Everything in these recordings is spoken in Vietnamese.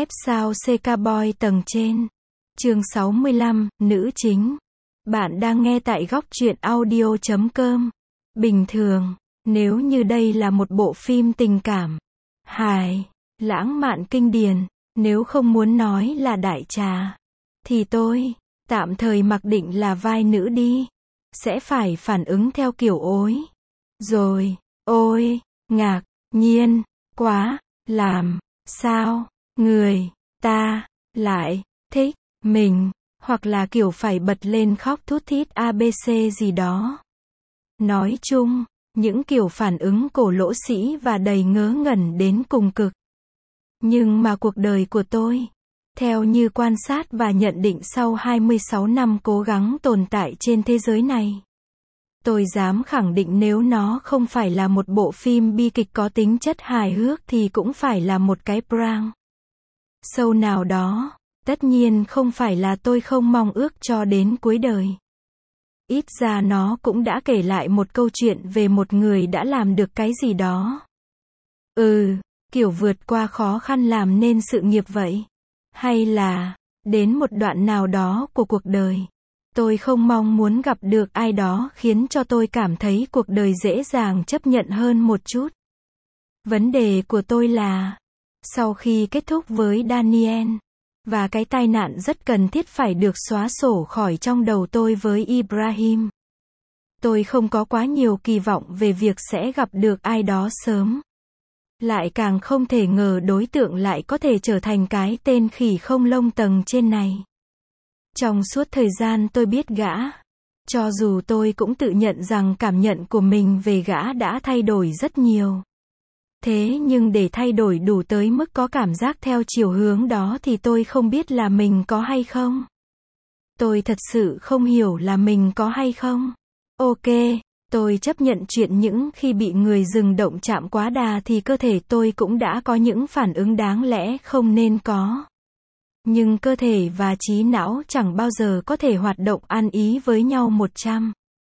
F sao CK Boy tầng trên. Chương 65, nữ chính. Bạn đang nghe tại góc truyện audio.com. Bình thường, nếu như đây là một bộ phim tình cảm, hài, lãng mạn kinh điển, nếu không muốn nói là đại trà, thì tôi, tạm thời mặc định là vai nữ đi. Sẽ phải phản ứng theo kiểu ối. Rồi, ôi, ngạc nhiên, quá, làm sao, người ta lại thích mình, hoặc là kiểu phải bật lên khóc thút thít ABC gì đó. Nói chung, những kiểu phản ứng cổ lỗ sĩ và đầy ngớ ngẩn đến cùng cực. Nhưng mà cuộc đời của tôi, theo như quan sát và nhận định sau 26 năm cố gắng tồn tại trên thế giới này, tôi dám khẳng định nếu nó không phải là một bộ phim bi kịch có tính chất hài hước thì cũng phải là một cái prank show nào đó. Tất nhiên không phải là tôi không mong ước cho đến cuối đời. Ít ra nó cũng đã kể lại một câu chuyện về một người đã làm được cái gì đó. Kiểu vượt qua khó khăn làm nên sự nghiệp vậy. Hay là, đến một đoạn nào đó của cuộc đời, tôi không mong muốn gặp được ai đó khiến cho tôi cảm thấy cuộc đời dễ dàng chấp nhận hơn một chút. Vấn đề của tôi là, sau khi kết thúc với Daniel, và cái tai nạn rất cần thiết phải được xóa sổ khỏi trong đầu tôi với Ibrahim, tôi không có quá nhiều kỳ vọng về việc sẽ gặp được ai đó sớm. Lại càng không thể ngờ đối tượng lại có thể trở thành cái tên khỉ không lông tầng trên này. Trong suốt thời gian tôi biết gã, cho dù tôi cũng tự nhận rằng cảm nhận của mình về gã đã thay đổi rất nhiều. Thế nhưng để thay đổi đủ tới mức có cảm giác theo chiều hướng đó thì tôi không biết là mình có hay không. Tôi thật sự không hiểu là mình có hay không. Ok, tôi chấp nhận chuyện những khi bị người dừng động chạm quá đà thì cơ thể tôi cũng đã có những phản ứng đáng lẽ không nên có. Nhưng cơ thể và trí não chẳng bao giờ có thể hoạt động ăn ý với nhau 100%.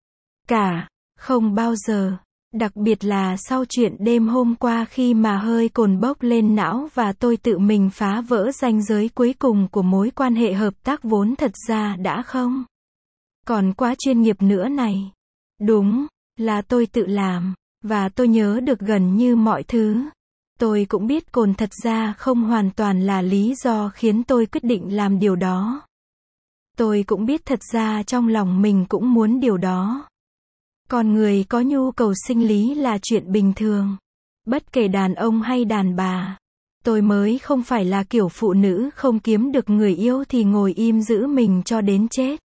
Không bao giờ. Đặc biệt là sau chuyện đêm hôm qua khi mà hơi cồn bốc lên não và tôi tự mình phá vỡ ranh giới cuối cùng của mối quan hệ hợp tác vốn thật ra đã không còn quá chuyên nghiệp nữa này. Đúng là tôi tự làm, và tôi nhớ được gần như mọi thứ. Tôi cũng biết cồn thật ra không hoàn toàn là lý do khiến tôi quyết định làm điều đó. Tôi cũng biết thật ra trong lòng mình cũng muốn điều đó. Con người có nhu cầu sinh lý là chuyện bình thường. Bất kể đàn ông hay đàn bà. Tôi mới không phải là kiểu phụ nữ không kiếm được người yêu thì ngồi im giữ mình cho đến chết.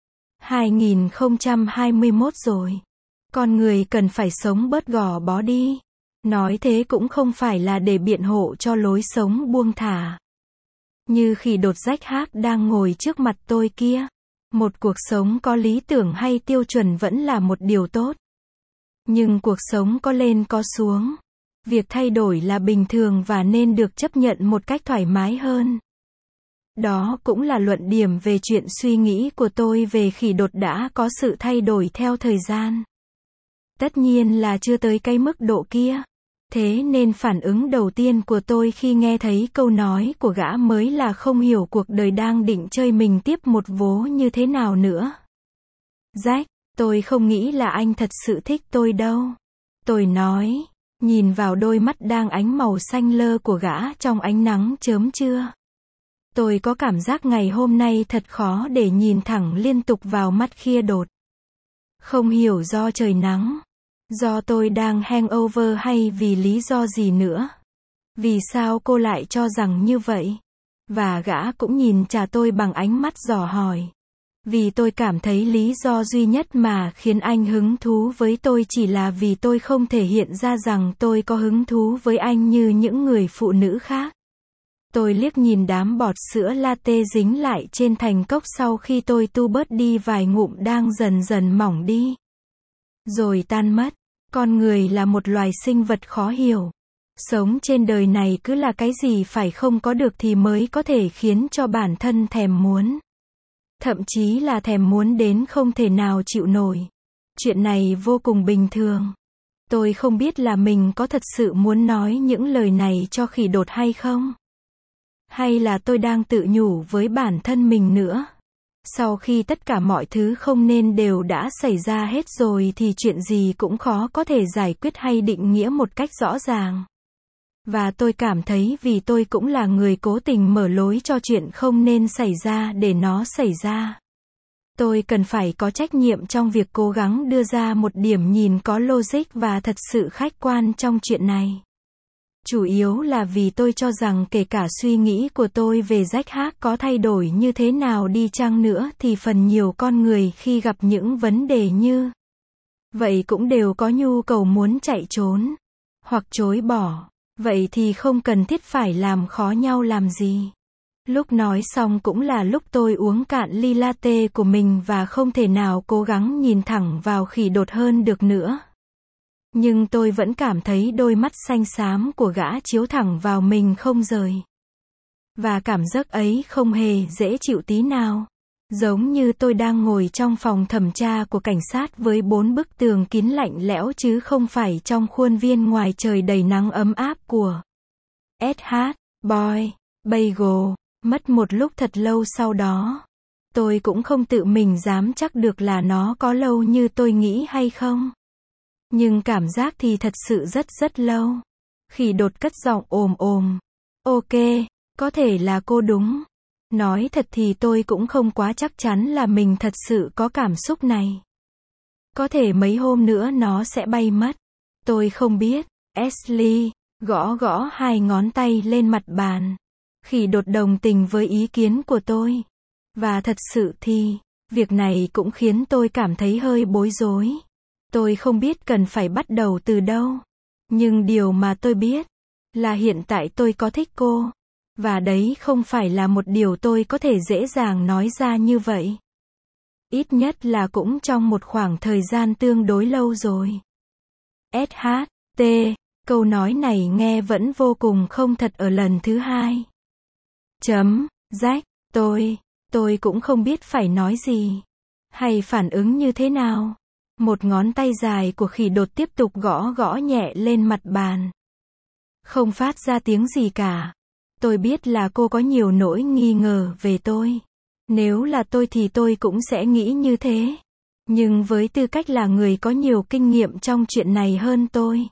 2021 rồi. Con người cần phải sống bớt gò bó đi. Nói thế cũng không phải là để biện hộ cho lối sống buông thả. Như khi đột rách hát đang ngồi trước mặt tôi kia. Một cuộc sống có lý tưởng hay tiêu chuẩn vẫn là một điều tốt. Nhưng cuộc sống có lên có xuống. Việc thay đổi là bình thường và nên được chấp nhận một cách thoải mái hơn. Đó cũng là luận điểm về chuyện suy nghĩ của tôi về khỉ đột đã có sự thay đổi theo thời gian. Tất nhiên là chưa tới cái mức độ kia. Thế nên phản ứng đầu tiên của tôi khi nghe thấy câu nói của gã mới là không hiểu cuộc đời đang định chơi mình tiếp một vố như thế nào nữa. Jack, tôi không nghĩ là anh thật sự thích tôi đâu. Tôi nói, nhìn vào đôi mắt đang ánh màu xanh lơ của gã trong ánh nắng chớm trưa. Tôi có cảm giác ngày hôm nay thật khó để nhìn thẳng liên tục vào mắt kia đột. Không hiểu do trời nắng. Do tôi đang hangover hay vì lý do gì nữa? Vì sao cô lại cho rằng như vậy? Và gã cũng nhìn trả tôi bằng ánh mắt dò hỏi. Vì tôi cảm thấy lý do duy nhất mà khiến anh hứng thú với tôi chỉ là vì tôi không thể hiện ra rằng tôi có hứng thú với anh như những người phụ nữ khác. Tôi liếc nhìn đám bọt sữa latte dính lại trên thành cốc sau khi tôi tu bớt đi vài ngụm đang dần dần mỏng đi. Rồi tan mất. Con người là một loài sinh vật khó hiểu. Sống trên đời này cứ là cái gì phải không có được thì mới có thể khiến cho bản thân thèm muốn. Thậm chí là thèm muốn đến không thể nào chịu nổi. Chuyện này vô cùng bình thường. Tôi không biết là mình có thật sự muốn nói những lời này cho khỉ đột hay không. Hay là tôi đang tự nhủ với bản thân mình nữa? Sau khi tất cả mọi thứ không nên đều đã xảy ra hết rồi thì chuyện gì cũng khó có thể giải quyết hay định nghĩa một cách rõ ràng. Và tôi cảm thấy vì tôi cũng là người cố tình mở lối cho chuyện không nên xảy ra để nó xảy ra. Tôi cần phải có trách nhiệm trong việc cố gắng đưa ra một điểm nhìn có logic và thật sự khách quan trong chuyện này. Chủ yếu là vì tôi cho rằng kể cả suy nghĩ của tôi về Jack Haag có thay đổi như thế nào đi chăng nữa thì phần nhiều con người khi gặp những vấn đề như vậy cũng đều có nhu cầu muốn chạy trốn hoặc chối bỏ. Vậy thì không cần thiết phải làm khó nhau làm gì. Lúc nói xong cũng là lúc tôi uống cạn ly latte của mình và không thể nào cố gắng nhìn thẳng vào khỉ đột hơn được nữa. Nhưng tôi vẫn cảm thấy đôi mắt xanh xám của gã chiếu thẳng vào mình không rời. Và cảm giác ấy không hề dễ chịu tí nào. Giống như tôi đang ngồi trong phòng thẩm tra của cảnh sát với 4 bức tường kín lạnh lẽo chứ không phải trong khuôn viên ngoài trời đầy nắng ấm áp của SH Boy Bagel. Mất một lúc thật lâu sau đó. Tôi cũng không tự mình dám chắc được là nó có lâu như tôi nghĩ hay không. Nhưng cảm giác thì thật sự rất lâu. Khỉ đột cất giọng ồm ồm. Ok, có thể là cô đúng. Nói thật thì tôi cũng không quá chắc chắn là mình thật sự có cảm xúc này. Có thể mấy hôm nữa nó sẽ bay mất. Tôi không biết. Ashley gõ hai ngón tay lên mặt bàn. Khỉ đột đồng tình với ý kiến của tôi. Và thật sự thì, việc này cũng khiến tôi cảm thấy hơi bối rối. Tôi không biết cần phải bắt đầu từ đâu. Nhưng điều mà tôi biết là hiện tại tôi có thích cô. Và đấy không phải là một điều tôi có thể dễ dàng nói ra như vậy. Ít nhất là cũng trong một khoảng thời gian tương đối lâu rồi. SHT, câu nói này nghe vẫn vô cùng không thật ở lần thứ hai. Jack, tôi cũng không biết phải nói gì. Hay phản ứng như thế nào. Một ngón tay dài của khỉ đột tiếp tục gõ nhẹ lên mặt bàn. Không phát ra tiếng gì cả. Tôi biết là cô có nhiều nỗi nghi ngờ về tôi. Nếu là tôi thì tôi cũng sẽ nghĩ như thế. Nhưng với tư cách là người có nhiều kinh nghiệm trong chuyện này hơn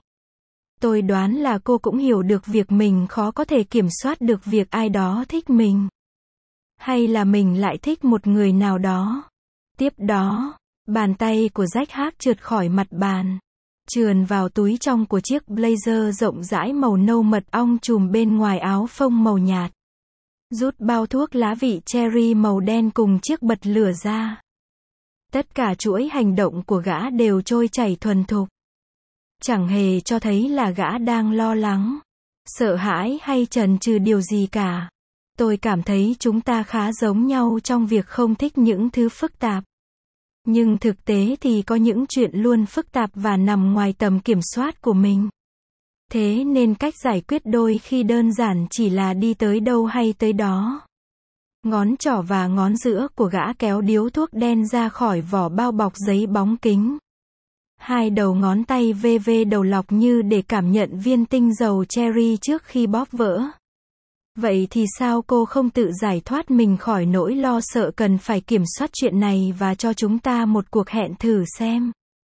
tôi đoán là cô cũng hiểu được việc mình khó có thể kiểm soát được việc ai đó thích mình. Hay là mình lại thích một người nào đó. Tiếp đó, bàn tay của Jack Haag trượt khỏi mặt bàn. Trườn vào túi trong của chiếc blazer rộng rãi màu nâu mật ong trùm bên ngoài áo phông màu nhạt. Rút bao thuốc lá vị cherry màu đen cùng chiếc bật lửa ra. Tất cả chuỗi hành động của gã đều trôi chảy thuần thục. Chẳng hề cho thấy là gã đang lo lắng, sợ hãi hay chần chừ điều gì cả. Tôi cảm thấy chúng ta khá giống nhau trong việc không thích những thứ phức tạp. Nhưng thực tế thì có những chuyện luôn phức tạp và nằm ngoài tầm kiểm soát của mình. Thế nên cách giải quyết đôi khi đơn giản chỉ là đi tới đâu hay tới đó. Ngón trỏ và ngón giữa của gã kéo điếu thuốc đen ra khỏi vỏ bao bọc giấy bóng kính. Hai đầu ngón tay vê đầu lọc như để cảm nhận viên tinh dầu cherry trước khi bóp vỡ. Vậy thì sao cô không tự giải thoát mình khỏi nỗi lo sợ cần phải kiểm soát chuyện này và cho chúng ta một cuộc hẹn thử xem.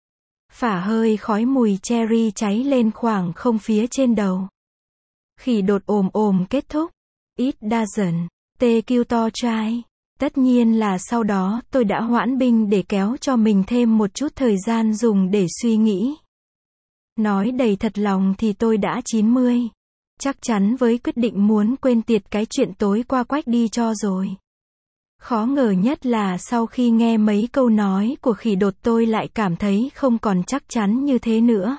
Phả hơi khói mùi cherry cháy lên khoảng không phía trên đầu. Khỉ đột ồm kết thúc. It doesn't take you to try. Tất nhiên là sau đó tôi đã hoãn binh để kéo cho mình thêm một chút thời gian dùng để suy nghĩ. Nói đầy thật lòng thì tôi đã 90. Chắc chắn với quyết định muốn quên tiệt cái chuyện tối qua quách đi cho rồi. Khó ngờ nhất là sau khi nghe mấy câu nói của khỉ đột tôi lại cảm thấy không còn chắc chắn như thế nữa.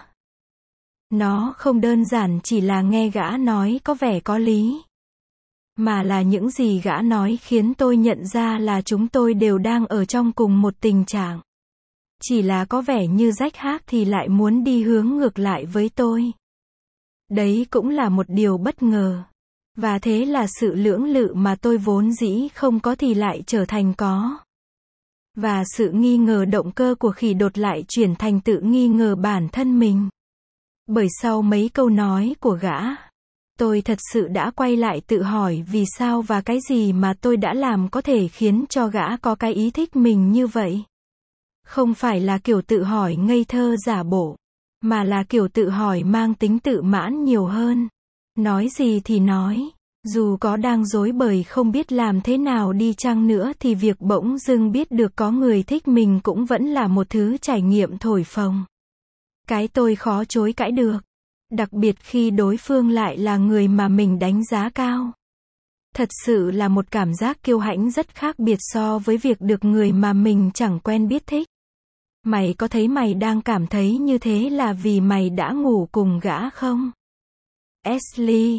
Nó không đơn giản chỉ là nghe gã nói có vẻ có lý. Mà là những gì gã nói khiến tôi nhận ra là chúng tôi đều đang ở trong cùng một tình trạng. Chỉ là có vẻ như Jack Haag thì lại muốn đi hướng ngược lại với tôi. Đấy cũng là một điều bất ngờ. Và thế là sự lưỡng lự mà tôi vốn dĩ không có thì lại trở thành có. Và sự nghi ngờ động cơ của khỉ đột lại chuyển thành tự nghi ngờ bản thân mình. Bởi sau mấy câu nói của gã, Tôi thật sự đã quay lại tự hỏi vì sao và cái gì mà tôi đã làm có thể khiến cho gã có cái ý thích mình như vậy. Không phải là kiểu tự hỏi ngây thơ giả bộ, mà là kiểu tự hỏi mang tính tự mãn nhiều hơn. Nói gì thì nói, dù có đang rối bời không biết làm thế nào đi chăng nữa thì việc bỗng dưng biết được có người thích mình cũng vẫn là một thứ trải nghiệm thổi phồng. Cái tôi khó chối cãi được. Đặc biệt khi đối phương lại là người mà mình đánh giá cao. Thật sự là một cảm giác kiêu hãnh rất khác biệt so với việc được người mà mình chẳng quen biết thích. Mày có thấy mày đang cảm thấy như thế là vì mày đã ngủ cùng gã không? Ashley,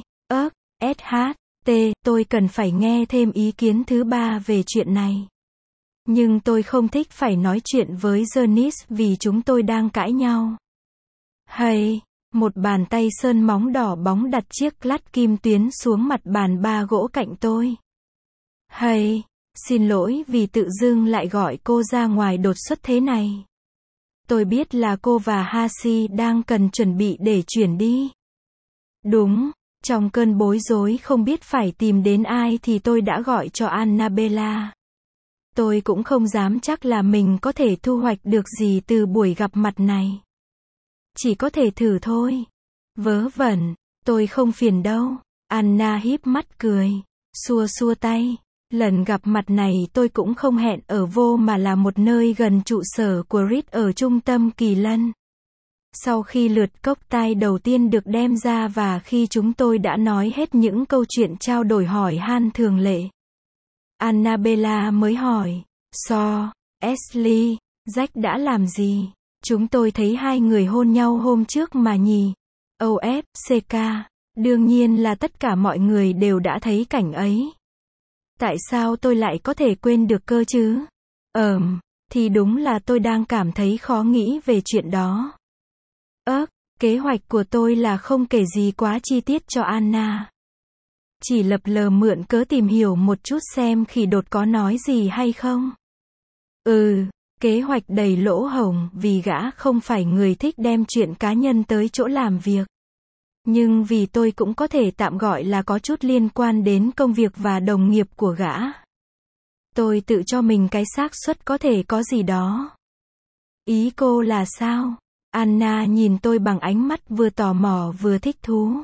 SHT, tôi cần phải nghe thêm ý kiến thứ ba về chuyện này. Nhưng tôi không thích phải nói chuyện với Janice vì chúng tôi đang cãi nhau. Hay, một bàn tay sơn móng đỏ bóng đặt chiếc lát kim tuyến xuống mặt bàn ba gỗ cạnh tôi. Hay, xin lỗi vì tự dưng lại gọi cô ra ngoài đột xuất thế này. Tôi biết là cô và Hashi đang cần chuẩn bị để chuyển đi. Đúng, trong cơn bối rối không biết phải tìm đến ai thì tôi đã gọi cho Annabella. Tôi cũng không dám chắc là mình có thể thu hoạch được gì từ buổi gặp mặt này. Chỉ có thể thử thôi. Vớ vẩn, tôi không phiền đâu. Anna híp mắt cười, xua xua tay. Lần gặp mặt này tôi cũng không hẹn ở vô mà là một nơi gần trụ sở của Reed ở trung tâm Kỳ Lân. Sau khi lượt cocktail đầu tiên được đem ra và khi chúng tôi đã nói hết những câu chuyện trao đổi hỏi han thường lệ, Annabella mới hỏi, Ashley, Jack đã làm gì? Chúng tôi thấy hai người hôn nhau hôm trước mà nhỉ? OFCK, đương nhiên là tất cả mọi người đều đã thấy cảnh ấy. Tại sao tôi lại có thể quên được cơ chứ? Thì đúng là tôi đang cảm thấy khó nghĩ về chuyện đó. Kế hoạch của tôi là không kể gì quá chi tiết cho Anna. Chỉ lập lờ mượn cớ tìm hiểu một chút xem khỉ đột có nói gì hay không. Kế hoạch đầy lỗ hổng vì gã không phải người thích đem chuyện cá nhân tới chỗ làm việc. Nhưng vì tôi cũng có thể tạm gọi là có chút liên quan đến công việc và đồng nghiệp của gã. Tôi tự cho mình cái xác suất có thể có gì đó. Ý cô là sao? Anna nhìn tôi bằng ánh mắt vừa tò mò vừa thích thú.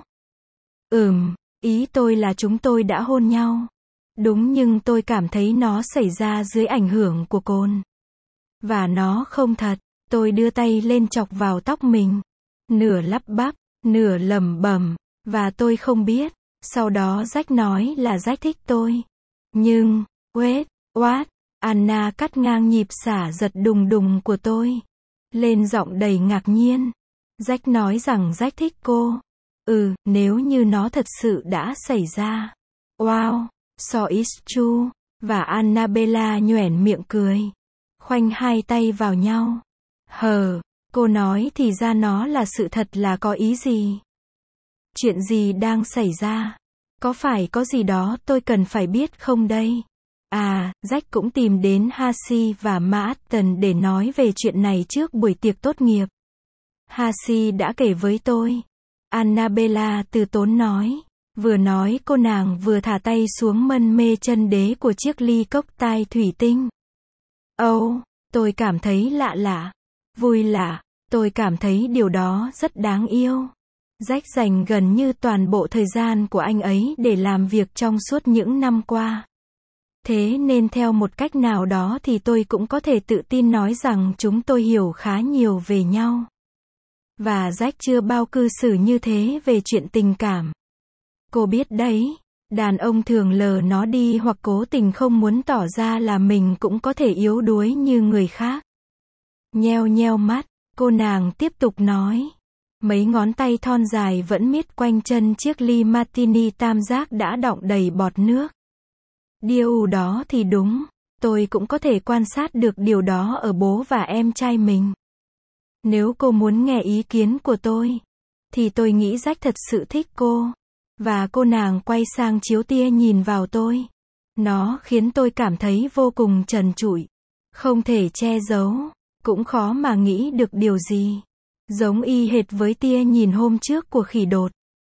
Ý tôi là chúng tôi đã hôn nhau. Đúng, nhưng tôi cảm thấy nó xảy ra dưới ảnh hưởng của cồn. Và nó không thật. Tôi đưa tay lên chọc vào tóc mình. Nửa lắp bắp, nửa lẩm bẩm. Và tôi không biết. Sau đó Jack nói là Jack thích tôi. Nhưng, what? Anna cắt ngang nhịp xả giật đùng đùng của tôi. Lên giọng đầy ngạc nhiên. Jack nói rằng Jack thích cô. Nếu như nó thật sự đã xảy ra. Wow, so it's true. Và Annabella nhoẻn miệng cười. Khoanh hai tay vào nhau. Cô nói thì ra nó là sự thật là có ý gì? Chuyện gì đang xảy ra? Có phải có gì đó tôi cần phải biết không đây? Jack cũng tìm đến Hashi và Martin để nói về chuyện này trước buổi tiệc tốt nghiệp. Hashi đã kể với tôi. Annabella từ tốn nói. Vừa nói cô nàng vừa thả tay xuống mân mê chân đế của chiếc ly cocktail thủy tinh. Tôi cảm thấy lạ lạ. Vui lạ. Tôi cảm thấy điều đó rất đáng yêu. Jack dành gần như toàn bộ thời gian của anh ấy để làm việc trong suốt những năm qua. Thế nên theo một cách nào đó thì tôi cũng có thể tự tin nói rằng chúng tôi hiểu khá nhiều về nhau. Và Jack chưa bao cư xử như thế về chuyện tình cảm. Cô biết đấy, đàn ông thường lờ nó đi hoặc cố tình không muốn tỏ ra là mình cũng có thể yếu đuối như người khác. Nheo nheo mắt, cô nàng tiếp tục nói. Mấy ngón tay thon dài vẫn miết quanh chân chiếc ly martini tam giác đã đọng đầy bọt nước. Điều đó thì đúng, tôi cũng có thể quan sát được điều đó ở bố và em trai mình. Nếu cô muốn nghe ý kiến của tôi, thì tôi nghĩ Jack thật sự thích cô. Và cô nàng quay sang chiếu tia nhìn vào tôi. Nó khiến tôi cảm thấy vô cùng trần trụi. Không thể che giấu, cũng khó mà nghĩ được điều gì. Giống y hệt với tia nhìn hôm trước của khỉ đột.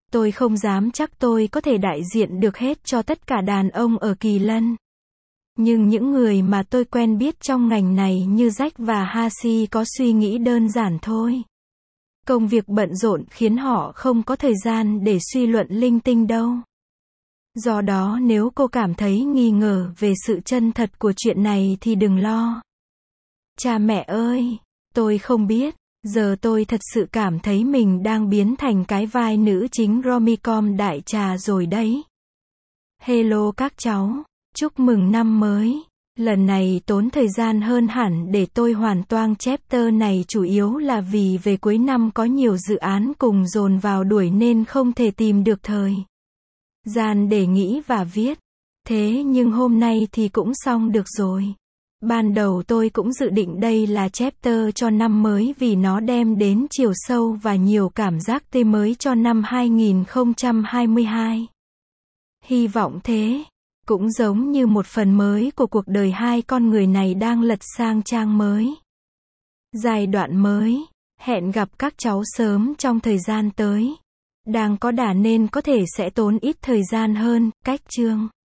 Tôi không dám chắc tôi có thể đại diện được hết cho tất cả đàn ông ở Kỳ Lân. Nhưng những người mà tôi quen biết trong ngành này như Jack và Hashi có suy nghĩ đơn giản thôi. Công việc bận rộn khiến họ không có thời gian để suy luận linh tinh đâu. Do đó nếu cô cảm thấy nghi ngờ về sự chân thật của chuyện này thì đừng lo. Cha mẹ ơi, tôi không biết. Giờ tôi thật sự cảm thấy mình đang biến thành cái vai nữ chính rom-com đại trà rồi đấy. Hello các cháu, chúc mừng năm mới. Lần này tốn thời gian hơn hẳn để tôi hoàn toang chapter này chủ yếu là vì về cuối năm có nhiều dự án cùng dồn vào đuổi nên không thể tìm được thời gian để nghĩ và viết. Thế nhưng hôm nay thì cũng xong được rồi. Ban đầu tôi cũng dự định đây là chapter cho năm mới vì nó đem đến chiều sâu và nhiều cảm giác tươi mới cho năm 2022. Hy vọng thế. Cũng giống như một phần mới của cuộc đời hai con người này đang lật sang trang mới. Giai đoạn mới. Hẹn gặp các cháu sớm trong thời gian tới. Đang có đà nên có thể sẽ tốn ít thời gian hơn, cách chương.